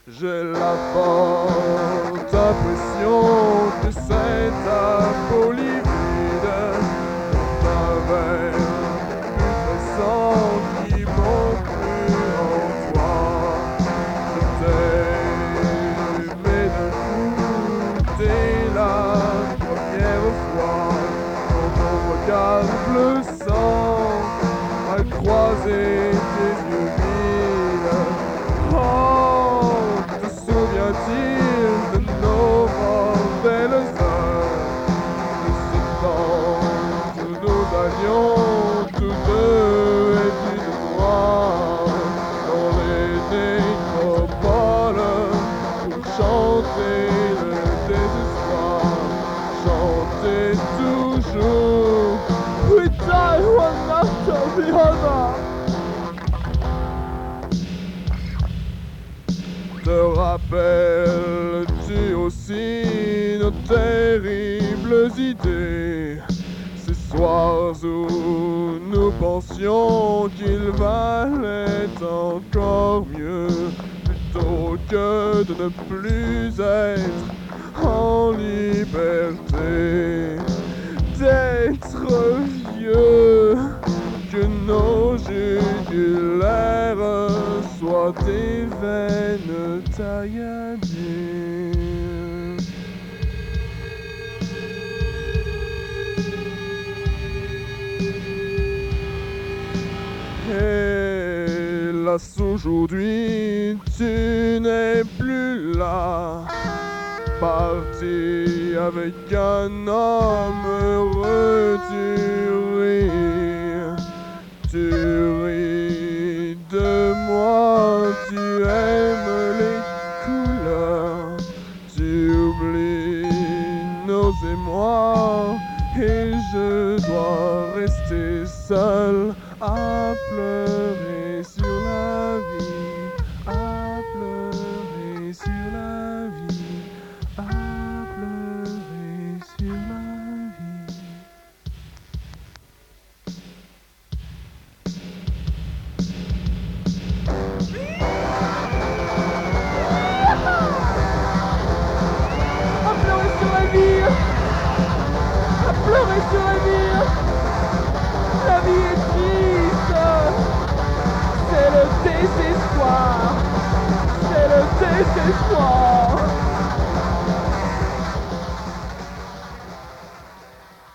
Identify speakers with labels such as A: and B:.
A: J'ai la forte impression que cette apolie vide d'un verre putrescent qui m'ont cru en toi. Je t'ai aimé d'un coup dès la première fois, quand mon regard bleu sang a croisé tes yeux vides. Oh, te souviens-t-il de nos belles heures, de ce temps où nous allions tous deux vêtus de noir dans les nécropoles pour chanter le désespoir, chanter toujours We die one after the other. Te rappelles-tu aussi nos terribles idées, ces soirs où nous pensions qu'il valait encore mieux, plutôt que de ne plus être en liberté, d'être vieux, que nos jugulaires soient des veines tailladées. Hélas, aujourd'hui, tu n'es plus là, parti avec un homme heureux, tu ris de moi, tu aimes les couleurs, tu oublies nos émois, et je dois rester seul à pleurer sur la vie, à pleurer sur la vie, à pleurer sur la vie. À pleurer sur la vie, à pleurer sur la vie. La vie est triste, c'est le désespoir, c'est le désespoir.